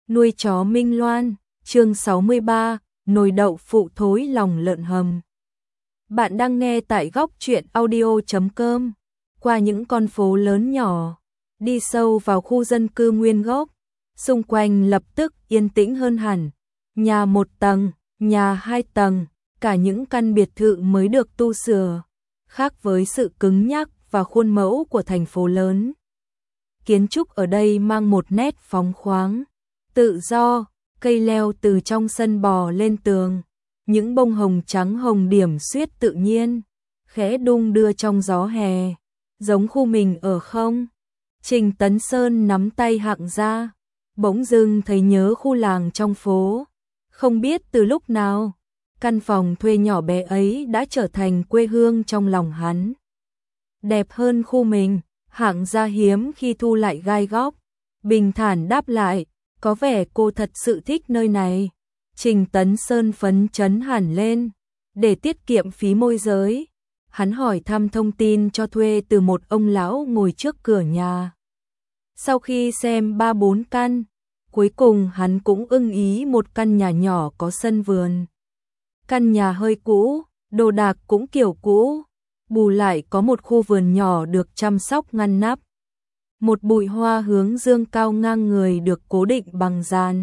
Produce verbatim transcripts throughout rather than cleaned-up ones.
Nuôi chó Minh Loan, chương sáu mươi ba, nồi đậu phụ thối lòng lợn hầm. Bạn đang nghe tại góc truyện audio chấm com. Qua những con phố lớn nhỏ, đi sâu vào khu dân cư nguyên gốc, xung quanh lập tức yên tĩnh hơn hẳn. Nhà một tầng, nhà hai tầng, cả những căn biệt thự mới được tu sửa, khác với sự cứng nhắc và khuôn mẫu của thành phố lớn. Kiến trúc ở đây mang một nét phóng khoáng, tự do, cây leo từ trong sân bò lên tường, những bông hồng trắng hồng điểm xuyết tự nhiên, khẽ đung đưa trong gió hè, giống khu mình ở không? Trình Tấn Sơn nắm tay Hạng Gia, bỗng dưng thấy nhớ khu làng trong phố, không biết từ lúc nào, căn phòng thuê nhỏ bé ấy đã trở thành quê hương trong lòng hắn. Đẹp hơn khu mình, Hạng Gia hiếm khi thu lại gai góc, bình thản đáp lại, có vẻ cô thật sự thích nơi này. Trình Tấn Sơn phấn chấn hẳn lên, để tiết kiệm phí môi giới, hắn hỏi thăm thông tin cho thuê từ một ông lão ngồi trước cửa nhà. Sau khi xem ba bốn căn, cuối cùng hắn cũng ưng ý một căn nhà nhỏ có sân vườn. Căn nhà hơi cũ, đồ đạc cũng kiểu cũ, bù lại có một khu vườn nhỏ được chăm sóc ngăn nắp. Một bụi hoa hướng dương cao ngang người được cố định bằng giàn.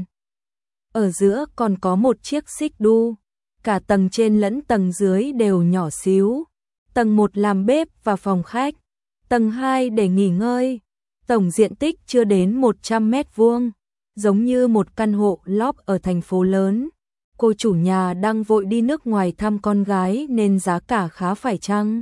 Ở giữa còn có một chiếc xích đu, cả tầng trên lẫn tầng dưới đều nhỏ xíu. Tầng một làm bếp và phòng khách, tầng hai để nghỉ ngơi. Tổng diện tích chưa đến một trăm mét vuông, giống như một căn hộ lóp ở thành phố lớn. Cô chủ nhà đang vội đi nước ngoài thăm con gái nên giá cả khá phải chăng.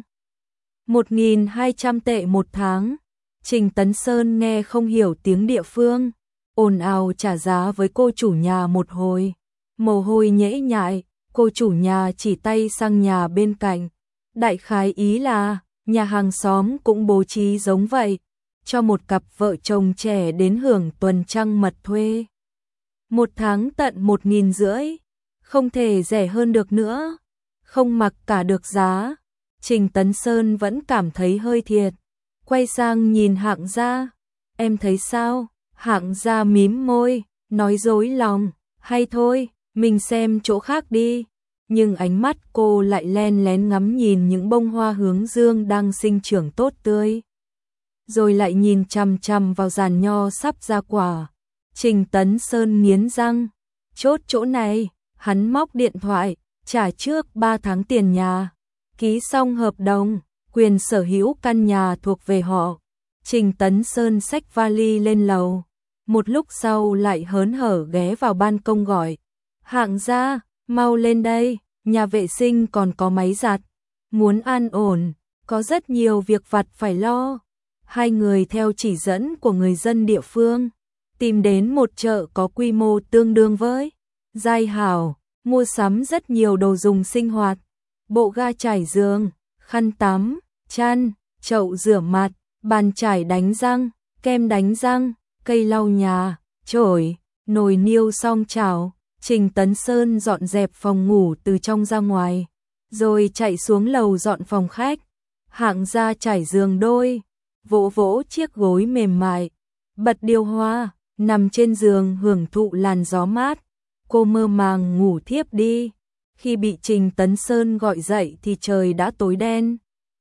một nghìn hai trăm tệ một tháng. Trình Tấn Sơn nghe không hiểu tiếng địa phương, ồn ào trả giá với cô chủ nhà một hồi. Mồ hôi nhễ nhại, cô chủ nhà chỉ tay sang nhà bên cạnh. Đại khái ý là, nhà hàng xóm cũng bố trí giống vậy, cho một cặp vợ chồng trẻ đến hưởng tuần trăng mật thuê. Một tháng tận một nghìn rưỡi, không thể rẻ hơn được nữa, không mặc cả được giá. Trình Tấn Sơn vẫn cảm thấy hơi thiệt. Quay sang nhìn Hạng Gia, em thấy sao? Hạng Gia mím môi, nói dối lòng, hay thôi, mình xem chỗ khác đi. Nhưng ánh mắt cô lại len lén ngắm nhìn những bông hoa hướng dương đang sinh trưởng tốt tươi. Rồi lại nhìn chằm chằm vào giàn nho sắp ra quả. Trình Tấn Sơn nghiến răng, chốt chỗ này, hắn móc điện thoại, trả trước ba tháng tiền nhà, ký xong hợp đồng. Quyền sở hữu căn nhà thuộc về họ. Trình Tấn Sơn xách vali lên lầu. Một lúc sau lại hớn hở ghé vào ban công gọi. Hạng Gia, mau lên đây, nhà vệ sinh còn có máy giặt. Muốn an ổn, có rất nhiều việc vặt phải lo. Hai người theo chỉ dẫn của người dân địa phương, tìm đến một chợ có quy mô tương đương với Giai Hảo, mua sắm rất nhiều đồ dùng sinh hoạt. Bộ ga trải giường, khăn tắm, chăn, chậu rửa mặt, bàn chải đánh răng, kem đánh răng, cây lau nhà, chổi, nồi niêu song chảo. Trình Tấn Sơn dọn dẹp phòng ngủ từ trong ra ngoài, rồi chạy xuống lầu dọn phòng khách. Hạng Gia trải giường đôi, vỗ vỗ chiếc gối mềm mại, bật điều hòa, nằm trên giường hưởng thụ làn gió mát. Cô mơ màng ngủ thiếp đi. Khi bị Trình Tấn Sơn gọi dậy thì trời đã tối đen.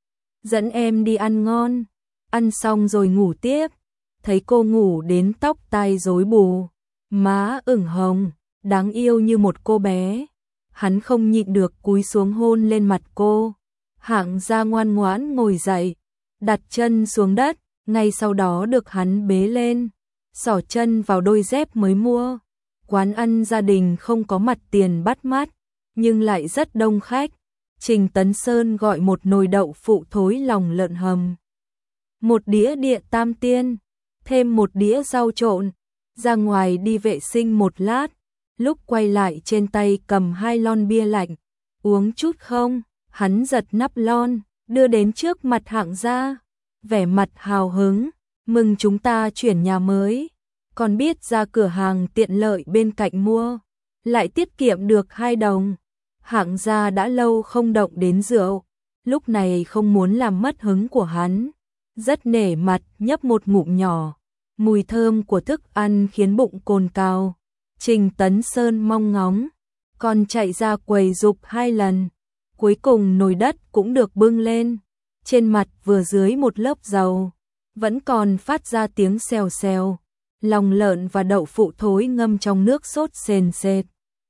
Dẫn em đi ăn ngon, ăn xong rồi ngủ tiếp. Thấy cô ngủ đến tóc tai rối bù, má ửng hồng, đáng yêu như một cô bé. Hắn không nhịn được cúi xuống hôn lên mặt cô. Hạng Gia ngoan ngoãn ngồi dậy, đặt chân xuống đất, ngay sau đó được hắn bế lên, xỏ chân vào đôi dép mới mua. Quán ăn gia đình không có mặt tiền bắt mắt, nhưng lại rất đông khách. Trình Tấn Sơn gọi một nồi đậu phụ thối lòng lợn hầm, một đĩa địa tam tiên, thêm một đĩa rau trộn, ra ngoài đi vệ sinh một lát, lúc quay lại trên tay cầm hai lon bia lạnh. Uống chút không? Hắn giật nắp lon, đưa đến trước mặt Hạng Gia, vẻ mặt hào hứng, mừng chúng ta chuyển nhà mới, còn biết ra cửa hàng tiện lợi bên cạnh mua, lại tiết kiệm được hai đồng. Hạng Gia đã lâu không động đến rượu, lúc này không muốn làm mất hứng của hắn, rất nể mặt nhấp một ngụm nhỏ. Mùi thơm của thức ăn khiến bụng cồn cào, Trình Tấn Sơn mong ngóng, còn chạy ra quầy dục hai lần. Cuối cùng nồi đất cũng được bưng lên, trên mặt vừa dưới một lớp dầu, vẫn còn phát ra tiếng xèo xèo. Lòng lợn và đậu phụ thối ngâm trong nước sốt sền sệt,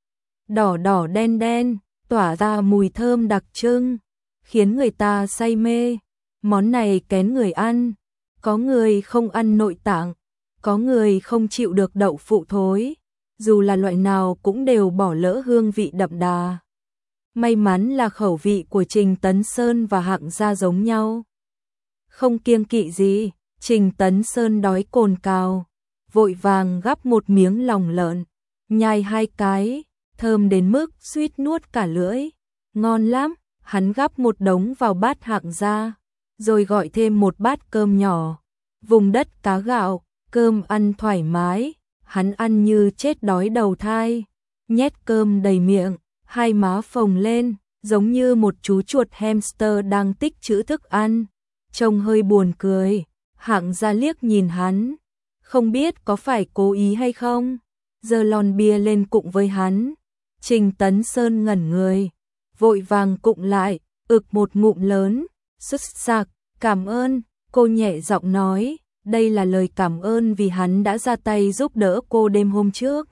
đỏ đỏ đen đen, tỏa ra mùi thơm đặc trưng, khiến người ta say mê. Món này kén người ăn, có người không ăn nội tạng, có người không chịu được đậu phụ thối, dù là loại nào cũng đều bỏ lỡ hương vị đậm đà. May mắn là khẩu vị của Trình Tấn Sơn và Hạng Gia giống nhau. Không kiêng kỵ gì, Trình Tấn Sơn đói cồn cào, vội vàng gắp một miếng lòng lợn, nhai hai cái, thơm đến mức suýt nuốt cả lưỡi. Ngon lắm, hắn gắp một đống vào bát Hạng Gia, rồi gọi thêm một bát cơm nhỏ. Vùng đất cá gạo, cơm ăn thoải mái, hắn ăn như chết đói đầu thai, nhét cơm đầy miệng, hai má phồng lên, giống như một chú chuột hamster đang tích trữ thức ăn, trông hơi buồn cười. Hạng Gia liếc nhìn hắn, không biết có phải cố ý hay không, giơ lon bia lên cụng với hắn. Trình Tấn Sơn ngẩn người, vội vàng cụng lại, ực một ngụm lớn, xuất sắc, cảm ơn, cô nhẹ giọng nói, đây là lời cảm ơn vì hắn đã ra tay giúp đỡ cô đêm hôm trước.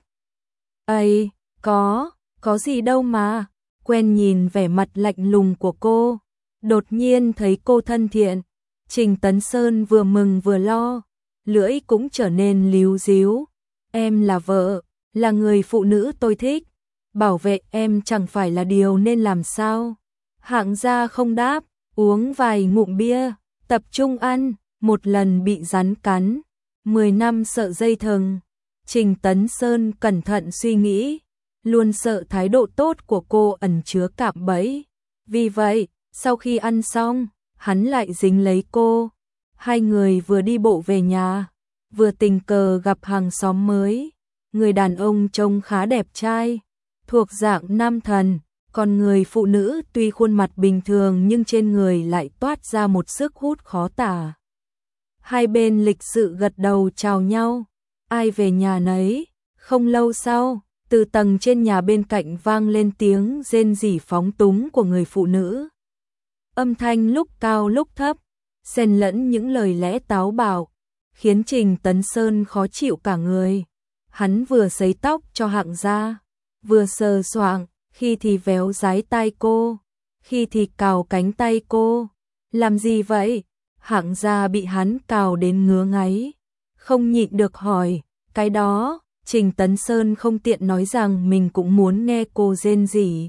Ây, có, có gì đâu mà, quen nhìn vẻ mặt lạnh lùng của cô, đột nhiên thấy cô thân thiện. Trình Tấn Sơn vừa mừng vừa lo, lưỡi cũng trở nên líu díu. Em là vợ, là người phụ nữ tôi thích, bảo vệ em chẳng phải là điều nên làm sao? Hạng Gia không đáp, uống vài ngụm bia, tập trung ăn, một lần bị rắn cắn, mười năm sợ dây thừng. Trình Tấn Sơn cẩn thận suy nghĩ, luôn sợ thái độ tốt của cô ẩn chứa cạm bẫy. Vì vậy, sau khi ăn xong, hắn lại dính lấy cô. Hai người vừa đi bộ về nhà, vừa tình cờ gặp hàng xóm mới. Người đàn ông trông khá đẹp trai, thuộc dạng nam thần, còn người phụ nữ tuy khuôn mặt bình thường nhưng trên người lại toát ra một sức hút khó tả. Hai bên lịch sự gật đầu chào nhau, ai về nhà nấy. Không lâu sau, từ tầng trên nhà bên cạnh vang lên tiếng rên rỉ phóng túng của người phụ nữ. Âm thanh lúc cao lúc thấp, xen lẫn những lời lẽ táo bạo, khiến Trình Tấn Sơn khó chịu cả người. Hắn vừa sấy tóc cho Hạng Gia, vừa sờ soạng, khi thì véo dái tai cô, khi thì cào cánh tay cô. Làm gì vậy? Hạng Gia bị hắn cào đến ngứa ngáy, không nhịn được hỏi. Cái đó, Trình Tấn Sơn không tiện nói rằng mình cũng muốn nghe cô rên rỉ.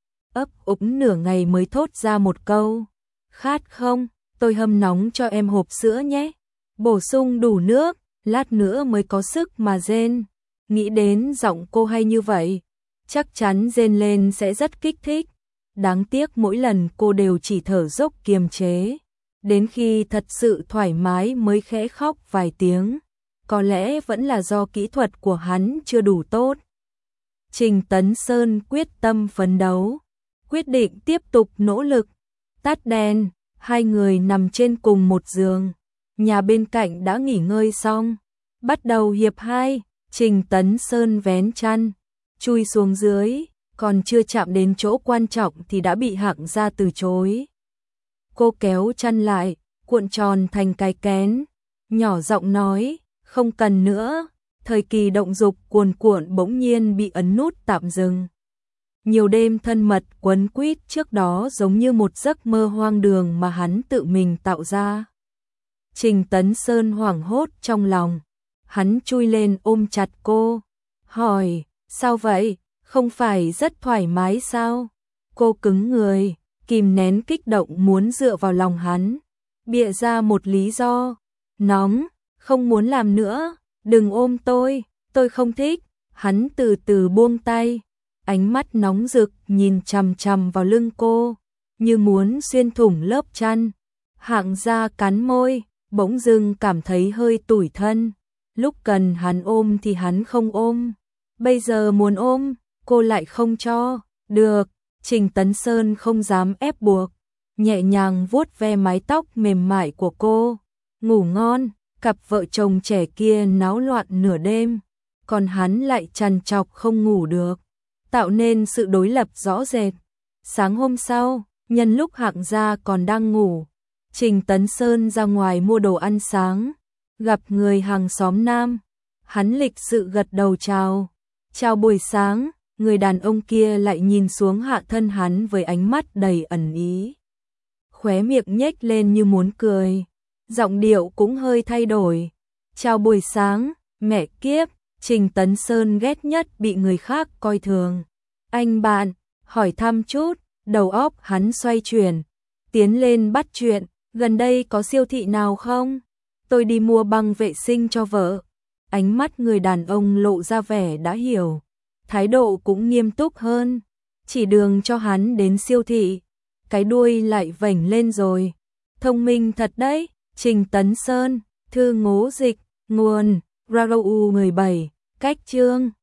Ấp úng nửa ngày mới thốt ra một câu. Khát không? Tôi hâm nóng cho em hộp sữa nhé. Bổ sung đủ nước, lát nữa mới có sức mà rên. Nghĩ đến giọng cô hay như vậy, chắc chắn rên lên sẽ rất kích thích. Đáng tiếc mỗi lần cô đều chỉ thở dốc kiềm chế, đến khi thật sự thoải mái mới khẽ khóc vài tiếng. Có lẽ vẫn là do kỹ thuật của hắn chưa đủ tốt. Trình Tấn Sơn quyết tâm phấn đấu, quyết định tiếp tục nỗ lực. Tắt đèn, hai người nằm trên cùng một giường. Nhà bên cạnh đã nghỉ ngơi xong, bắt đầu hiệp hai. Trình Tấn Sơn vén chăn, chui xuống dưới, còn chưa chạm đến chỗ quan trọng thì đã bị Hạng Gia từ chối. Cô kéo chăn lại, cuộn tròn thành cái kén, nhỏ giọng nói, không cần nữa. Thời kỳ động dục cuồn cuộn bỗng nhiên bị ấn nút tạm dừng. Nhiều đêm thân mật quấn quýt trước đó giống như một giấc mơ hoang đường mà hắn tự mình tạo ra. Trình Tấn Sơn hoảng hốt trong lòng, hắn chui lên ôm chặt cô, hỏi, sao vậy, không phải rất thoải mái sao? Cô cứng người, kìm nén kích động muốn dựa vào lòng hắn, bịa ra một lý do, nóng, không muốn làm nữa, đừng ôm tôi, tôi không thích. Hắn từ từ buông tay, ánh mắt nóng rực nhìn chằm chằm vào lưng cô, như muốn xuyên thủng lớp chăn. Hạng Gia cắn môi, bỗng dưng cảm thấy hơi tủi thân. Lúc cần hắn ôm thì hắn không ôm, bây giờ muốn ôm, cô lại không cho. Được, Trình Tấn Sơn không dám ép buộc, nhẹ nhàng vuốt ve mái tóc mềm mại của cô. Ngủ ngon. Cặp vợ chồng trẻ kia náo loạn nửa đêm, còn hắn lại trằn trọc không ngủ được, tạo nên sự đối lập rõ rệt. Sáng hôm sau, nhân lúc Hạng gia còn đang ngủ, Trình Tấn Sơn ra ngoài mua đồ ăn sáng, gặp người hàng xóm nam, hắn lịch sự gật đầu chào. Chào buổi sáng, người đàn ông kia lại nhìn xuống hạ thân hắn với ánh mắt đầy ẩn ý. Khóe miệng nhếch lên như muốn cười, giọng điệu cũng hơi thay đổi. Chào buổi sáng, mẹ kiếp, Trình Tấn Sơn ghét nhất bị người khác coi thường. Anh bạn, hỏi thăm chút, đầu óc hắn xoay chuyển, tiến lên bắt chuyện, gần đây có siêu thị nào không? Tôi đi mua băng vệ sinh cho vợ. Ánh mắt người đàn ông lộ ra vẻ đã hiểu, thái độ cũng nghiêm túc hơn, chỉ đường cho hắn đến siêu thị. Cái đuôi lại vểnh lên rồi. Thông minh thật đấy, Trình Tấn Sơn, thư ngố dịch, nguồn, Rau mười bảy, cách chương.